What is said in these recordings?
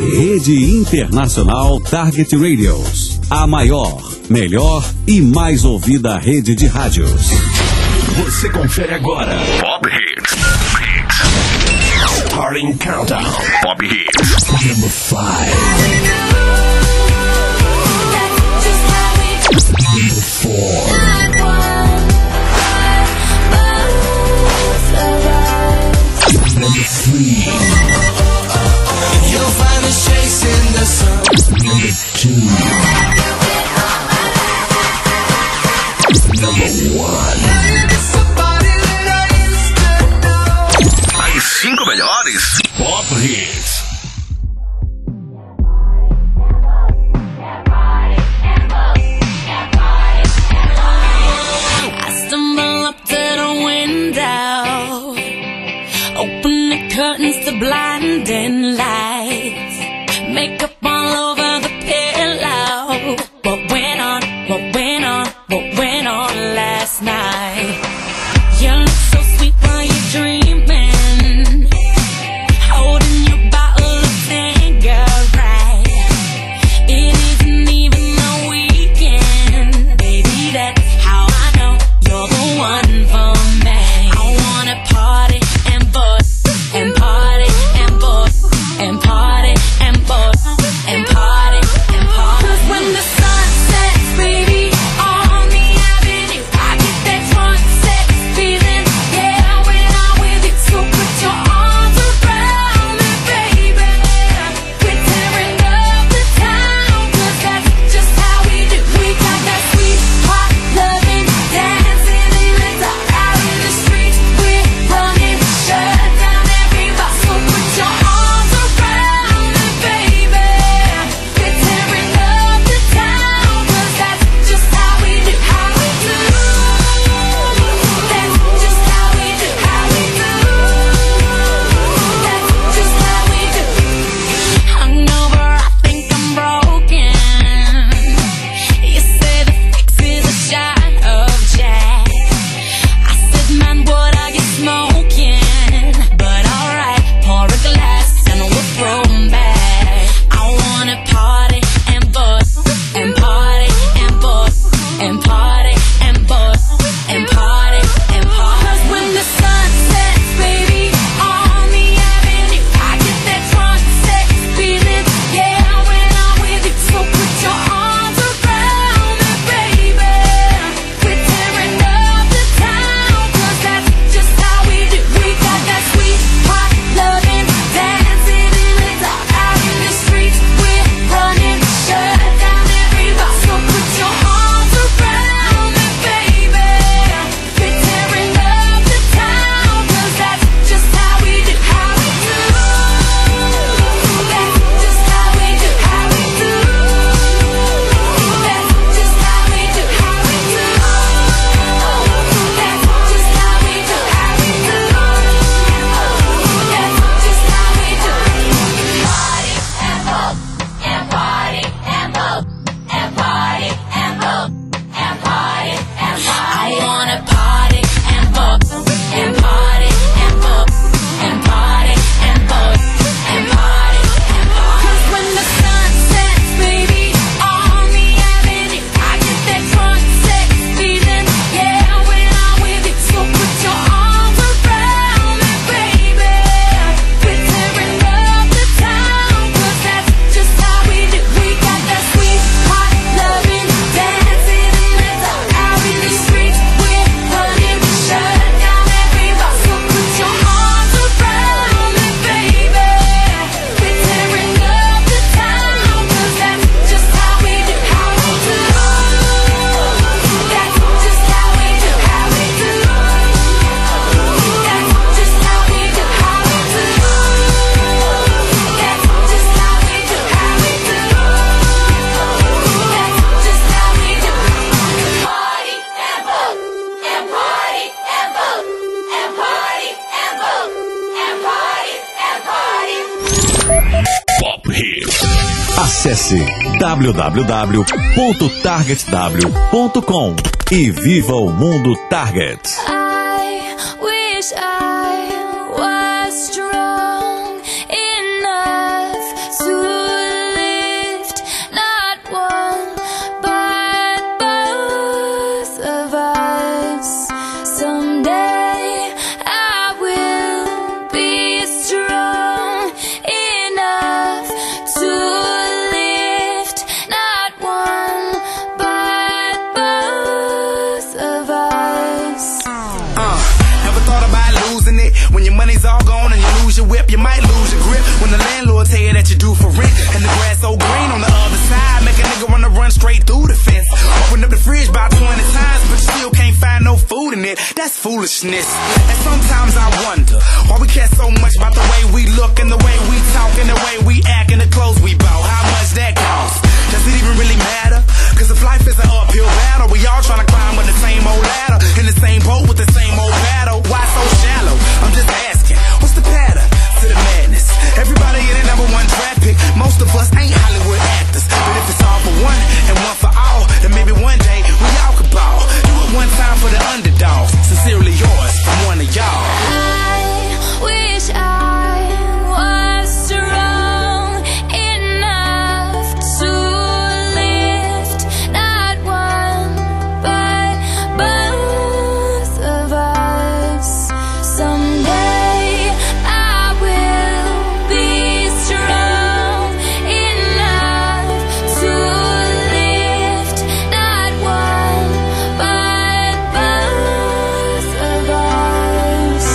Rede Internacional Target Radios. A maior, melhor e mais ouvida rede de rádios. Você confere agora Pop Hits. Starting Countdown. Pop Hits. Number 5. Number 4. Number 3. You'll find us chasing the sun. Number 2. Number 1. As 5 melhores Pop Hits. I stumble up to the window, open the curtains to blinding lights, makeup all over the pillow. What went on last night? You look so sweet while you're dreaming, holding your bottle of Tanqueray. It isn't even the weekend, baby, that's how I know you're the one for me. I wanna party and bust, and party and bust, and party and bust, and party and party. 'Cause when the sun sets, baby, on the avenue, I get that drunk sex feeling. Yeah, when I'm with you, so put your arms around me, baby. We're tearing up the town, 'cause that's just how we do. We got that sweet, hot loving, dancing in the dark, out in the streets. We're running, shut down every bar. So put your arms around me, baby. We're tearing up the town, 'cause that's just how we do. How we do. That's just how we do. How we do. That's just how we do. Hungover, I think I'm broken. You say the fix is a shot of Jack. I said, man, what are you smoking? But alright, pour a glass and we'll throw 'em back. I wanna party and bust, and party and bust, and party and bust, and party and party. 'Cause when the sun sets, baby, on the avenue, I get that drunk sex feeling. Yeah, when I'm with you, so put your arms around me, baby. We're tearing up the town, 'cause that's just how we do. We got that sweet, hot loving, dancing in the dark, out in the streets. We're running, shut down every bar. So put your arms around me, baby. We're tearing up the town, 'cause that's just how we do. How we do. That's just how we do. How we do. That's just how we do. How we do. That's just how we do. How we do. That's just how we do. Party and bump, and party and bump, and party and bump, and party and bump. I wanna party and bump, and party and bump, and party and bump, and party and bump. 'Cause when the sun sets, baby, on the avenue, I get that drunk sex feeling. Yeah, when I'm with you, so put your arms around me, baby. We're tearing up the town, 'cause that's just how we do. We got that sweet, hot loving, dancing in the dark, out in the streets. We're running, shut down every bar. So put your arms around me, baby. We're tearing up the town, 'cause that's just how we do. How we do. That's just how we do. How we do. That's just how we do. How we do. That's just how we do. How we do. That's just how we do. Party and bump, and party and bump, and party and bump, and party and party. Pop Hits. Acesse www.targetw.com e viva o mundo Target. I wish I was strong enough to When your money's all gone and you lose your whip, you might lose your grip. When the landlord tell you that you're due for rent, and the grass so green on the other side, make a nigga wanna run straight through the fence. Open up the fridge about 20 times, but you still can't find no food in it. That's foolishness. And sometimes I wonder why we care so much about the way we look and the way we talk and the way we act and the clothes we bought. How much that costs? Does it even really matter? Cause if life is an uphill battle, we all tryna climb with the same old ladder, in the same boat with the same old battle. Why so shallow? I'm just asking, what's the pattern to the madness? Everybody in the #1 draft pick. Most of us ain't Hollywood actors, but if it's all for one and one for all, then maybe one day we all could ball. Do it one time for the underdogs. Sincerely yours from one of y'all. I wish I was strong enough to lift not one but both of us. Someday I will be strong enough to lift not one but both of us.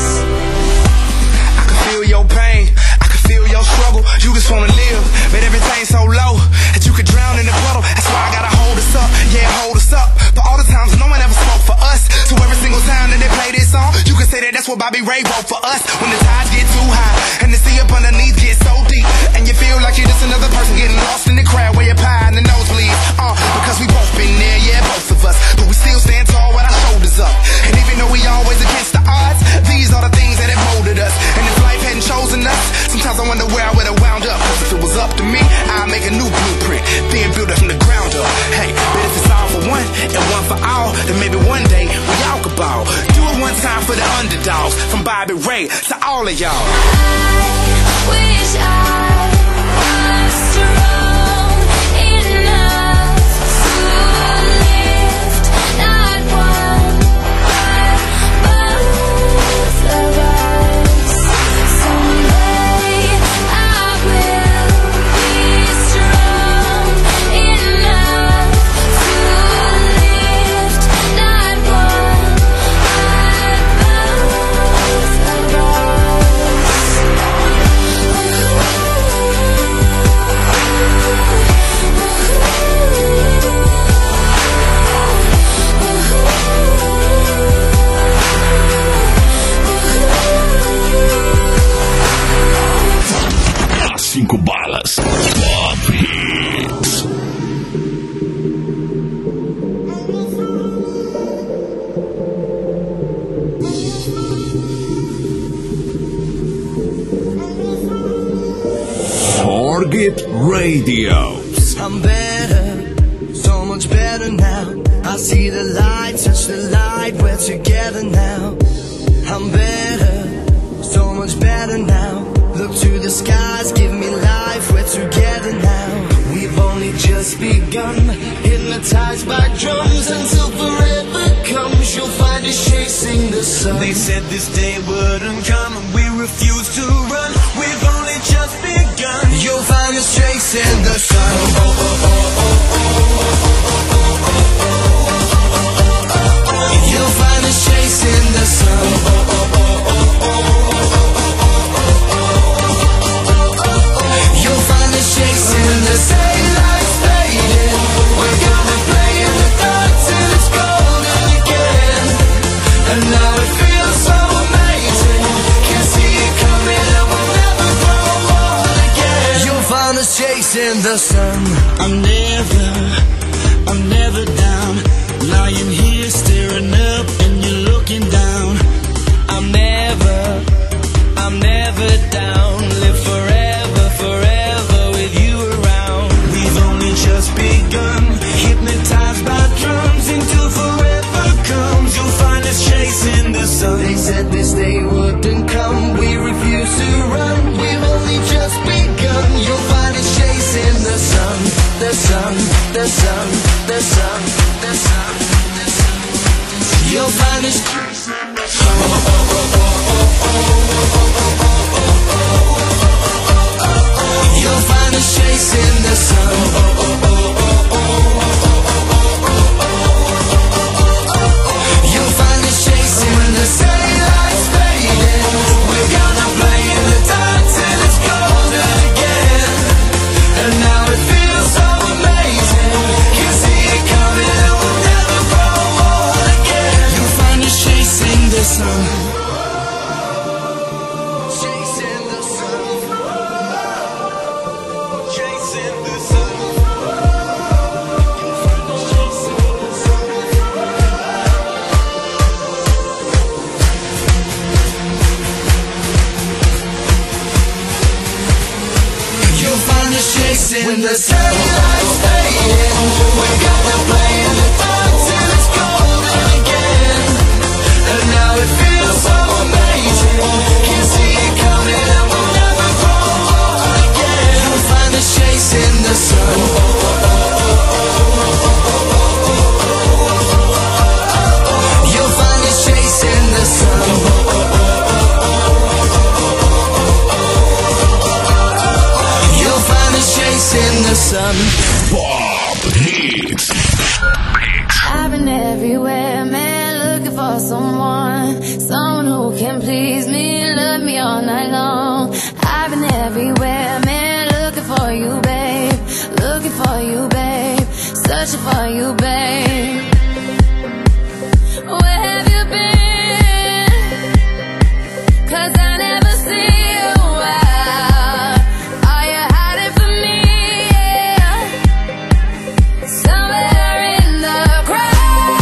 I can feel your pain, I can feel your struggle. You just wanna live, but everything's so low that you could drown in the puddle. That's why I gotta hold us up, yeah, hold us up. For all the times no one ever spoke for us, so every single time that they play this song, you can say that that's what Bobby Ray wrote for us. When the tides get too high and the sea up underneath gets so deep, and you feel like you're just another person getting lost in the crowd where your pie and the nosebleed. Because we both been there, yeah, both of us, but we still stand tall with our shoulders up. And even though we always against the odds, these are the things that have molded us. And if life hadn't chosen us, sometimes I wonder where I would have wound up. Cause if it was up to me, I'd make a new blueprint, then build it from the ground up. Hey, but if it's all for one and one for all, then maybe one day we all could ball. Do it one time for the underdogs, from Bobby Ray to all of y'all. I wish I was strong enough to lift not one but both of us. Someday I will be strong enough to lift not one but both of us. Cinco balas. Top Hits. Target Radio. I'm better, so much better now. I see the light, touch the light, we're together now. I'm better, so much better now. Look to the skies, give me life, we're together now. We've only just begun, hypnotized by drums. Until forever comes, you'll find us chasing the sun. They said this day wouldn't come, and we refuse to run. We've only just begun. You'll find us chasing the sun. You'll find us chasing the sun. You'll find us chasing the daylight's fading. We're gonna play in the dark till it's golden again. And now it feels so amazing. Can see it coming and we'll never grow old again. You'll find us chasing the sun. I'm never down. Lying here staring up and you're looking down. I'm never down. Live forever, forever with you around. We've only just begun, hypnotized by drums. Until forever comes, you'll find us chasing the sun. They said this day wouldn't come, we refuse to run. We've only just begun. You'll find us chasing the sun, the sun, the sun, the sun, the sun, the sun. You'll find us chasing the sun. chasing the sunlight's fading. We got to play in the dark till it's golden again. And now it feels so amazing. Can see it coming and we'll never grow old again. You'll find us chasing the sun. You'll find us chasing the sun. You'll find us chasing the sun. Pop Hits. I've been everywhere, man, looking for someone who can please me, love me all night long. I've been everywhere, man, looking for you, babe, searching for you, babe. Where have you been? 'Cause I never see you out. Are you hiding from me? Yeah. Somewhere in the crowd.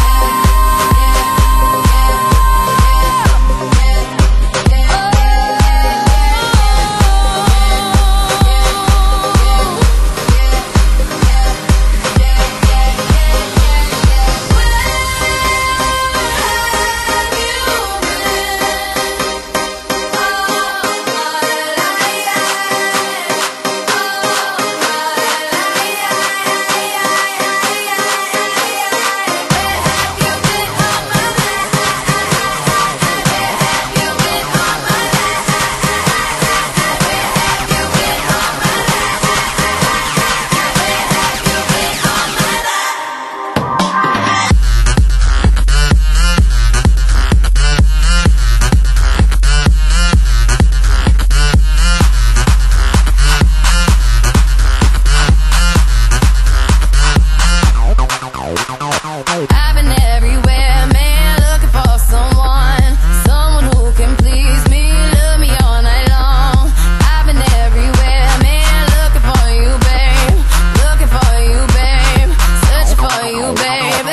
I've been everywhere, man, looking for someone who can please me, love me all night long. I've been everywhere, man, looking for you, babe, searching for you, baby.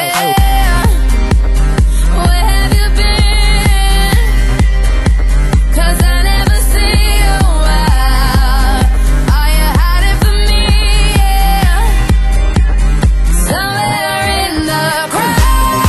Where have you been? 'Cause I never see you out. Are you hiding from me? Yeah. Somewhere in the crowd.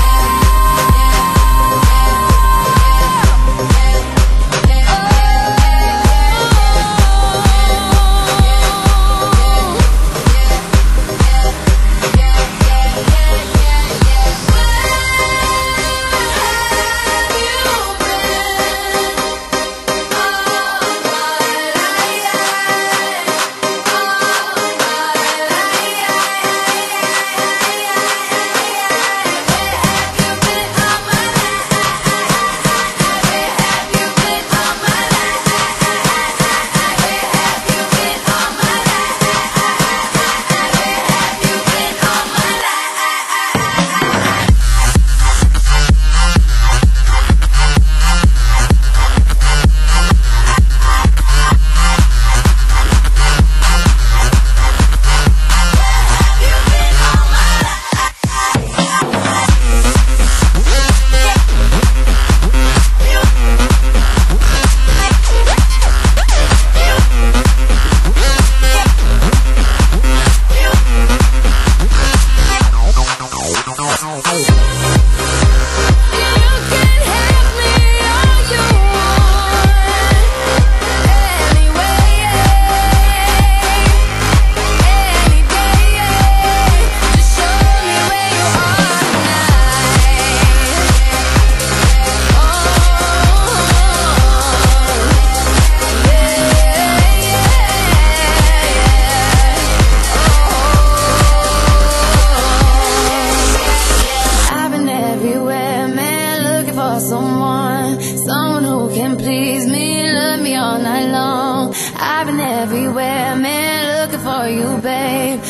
Someone who can please me, love me all night long. I've been everywhere, man, looking for you, babe,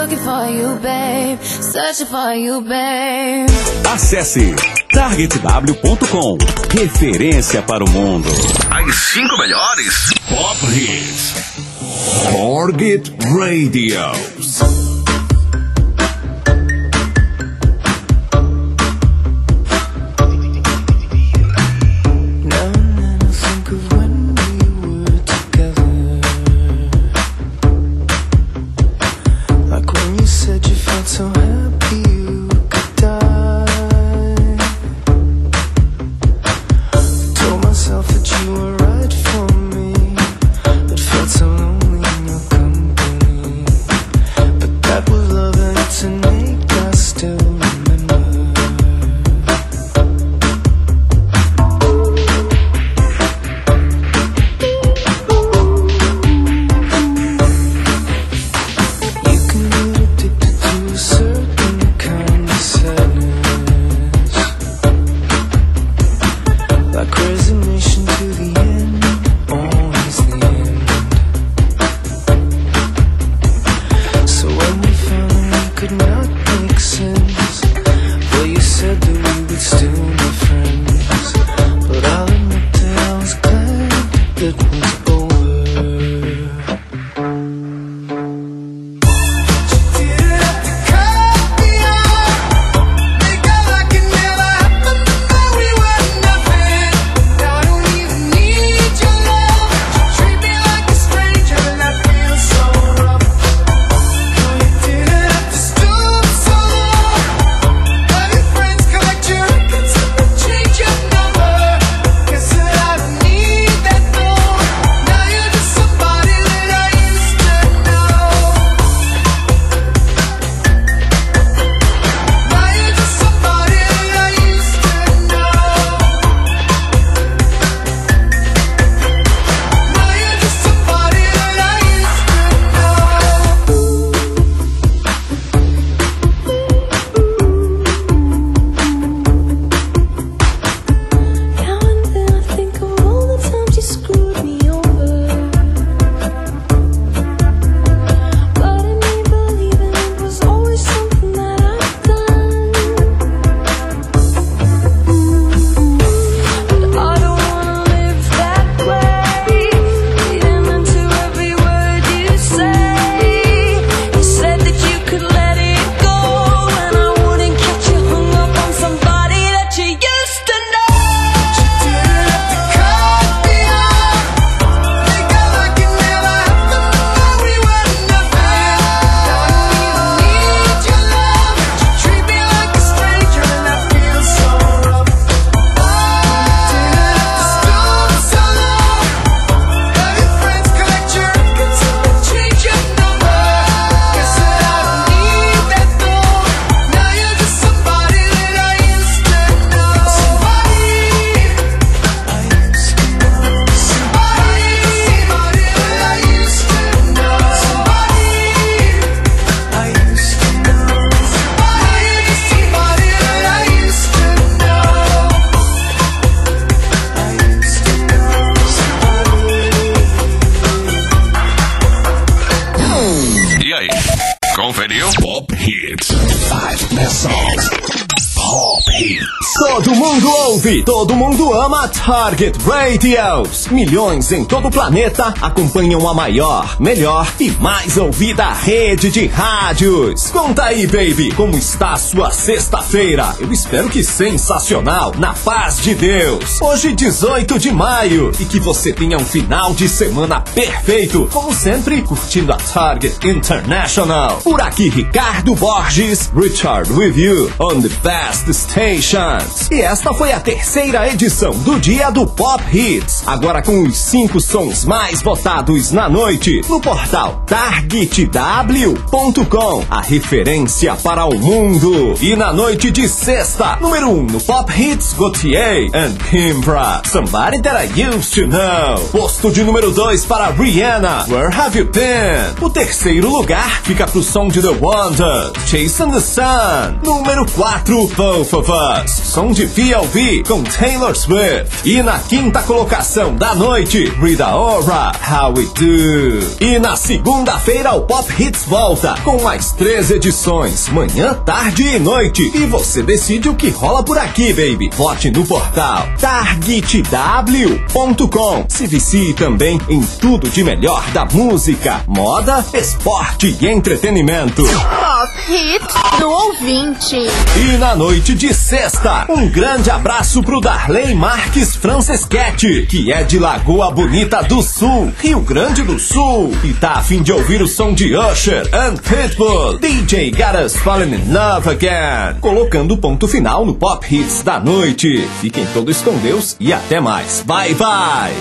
searching for you, babe. Acesse targetw.com. Referência para o mundo. As 5 melhores Pop Hits. Target Radio. ouve, todo mundo ama Target Radios. Milhões em todo o planeta acompanham a maior, melhor e mais ouvida rede de rádios. Conta aí, baby, como está a sua sexta-feira? Eu espero que sensacional, na paz de Deus. Hoje, 18 de maio, e que você tenha um final de semana perfeito, como sempre, curtindo a Target International. Por aqui, Ricardo Borges, Richard with you on the best stations. E esta foi a terceira edição do Dia do Pop Hits, agora com os 5 sons mais votados na noite, no portal targetw.com, a referência para o mundo. E na noite de sexta, número 1 no Pop Hits, Gautier and Kimbra, Somebody That I Used to Know. Posto de número 2 para Rihanna, Where Have You Been? O terceiro lugar fica pro som de The Wonder, Chasing the Sun. Número 4, Both of Us, som de PLV com Taylor Swift. E na quinta colocação da noite, Rita Ora, How We Do. E na segunda-feira o Pop Hits volta com mais 3 edições, manhã, tarde e noite. E você decide o que rola por aqui, baby. Vote no portal targetw.com. Se vicie também em tudo de melhor da música, moda, esporte e entretenimento. Pop Hits do ouvinte. E na noite de sexta, um grande abraço pro Darley Marques Franceschetti, que é de Lagoa Bonita do Sul, Rio Grande do Sul, e tá a fim de ouvir o som de Usher and Pitbull, DJ Got Us Falling in Love Again, colocando ponto final no Pop Hits da noite. Fiquem todos com Deus e até mais. Bye, bye!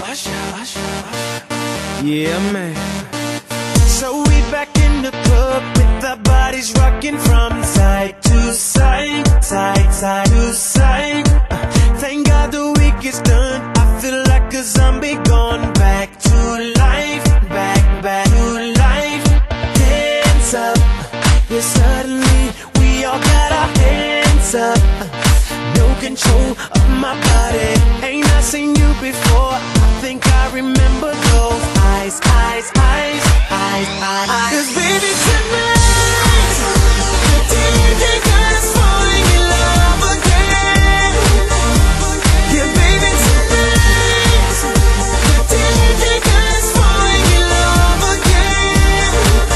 Yeah, man. So we back in the club with our bodies rocking from side to side, side, side to side. Thank God the week is done. I feel like a zombie gone back to life, back to life. Hands up, yeah, suddenly we all got our hands up. No control of my body. Ain't I seen you before? I think I remember those eyes, eyes, eyes, eyes, eyes. 'Cause baby tonight, the DJ got us falling in love again. Yeah, baby tonight, the DJ got us falling in love again.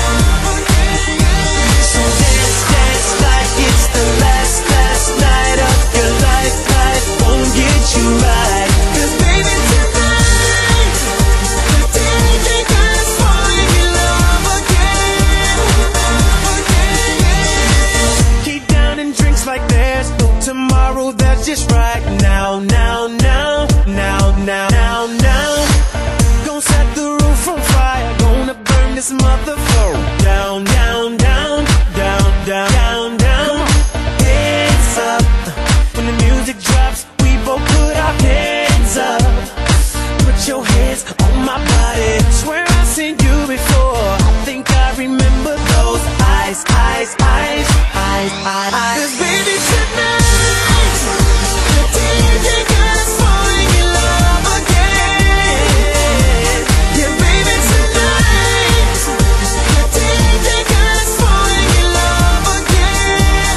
So dance, dance like it's the last night of your life. Life won't get you right. 'Cause baby tonight, the DJ got us falling in love again. Keep down and drinks like there's no tomorrow. That's just right now, now, now, now, now, now, now. Gonna set the roof on fire. Gonna burn this motherfucker down, down, down, down, down, down, down. Hands up. When the music drops, we both put our hands up. Put your hands on my body. Swear I've seen you before. I think I remember those eyes, eyes, eyes, eyes, eyes. 'Cause baby tonight, the DJ got us falling in love again. Yeah, baby tonight, the DJ got us falling in love again.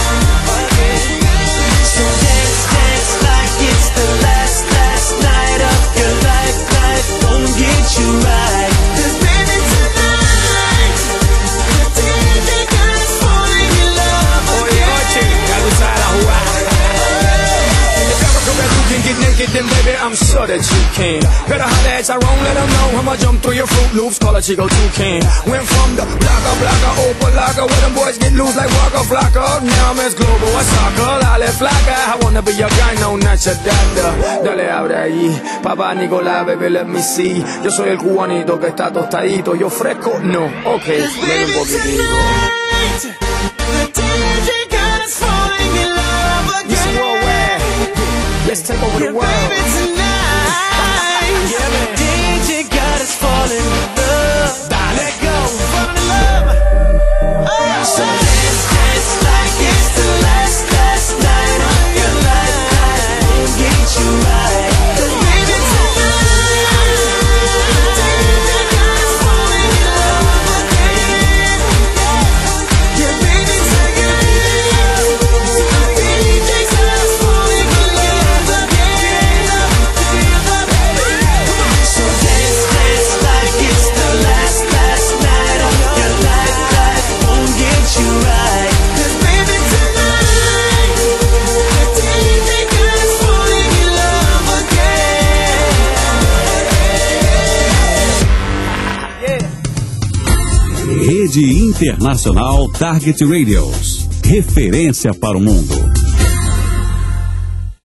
So dance, dance like it's the last night of your life. Life won't get you right. 'Cause baby tonight, the DJ got us falling in love again. Oye, noche, ya tú sabes la jugada. If ever come back, you can get naked, then baby, I'm sure that you can. Better holler at Tyrone, let him know I'ma jump through your Fruit Loops, call a Chico Toucan. Went from the blocka, Opalaka, where them boys get loose like Waka Flocka. Now I'm as global as soccer, dale flaca. I wanna be your guy, no, not your dada. Dale, abre ahí, papá Nicolás, baby, let me see. Yo soy el cubanito que está tostadito, yo fresco, no, ok, ven un poquitito. This worldwide, let's take over the world. DJ got us falling in love. Let go, falling in love. So dance, dance like it's the last night of your life. Won't get you right. 'Cause baby tonight, DJ got us falling in love again. Yeah, baby tonight, DJ got us falling in love again. Rede Internacional Target Radios. Referência para o mundo.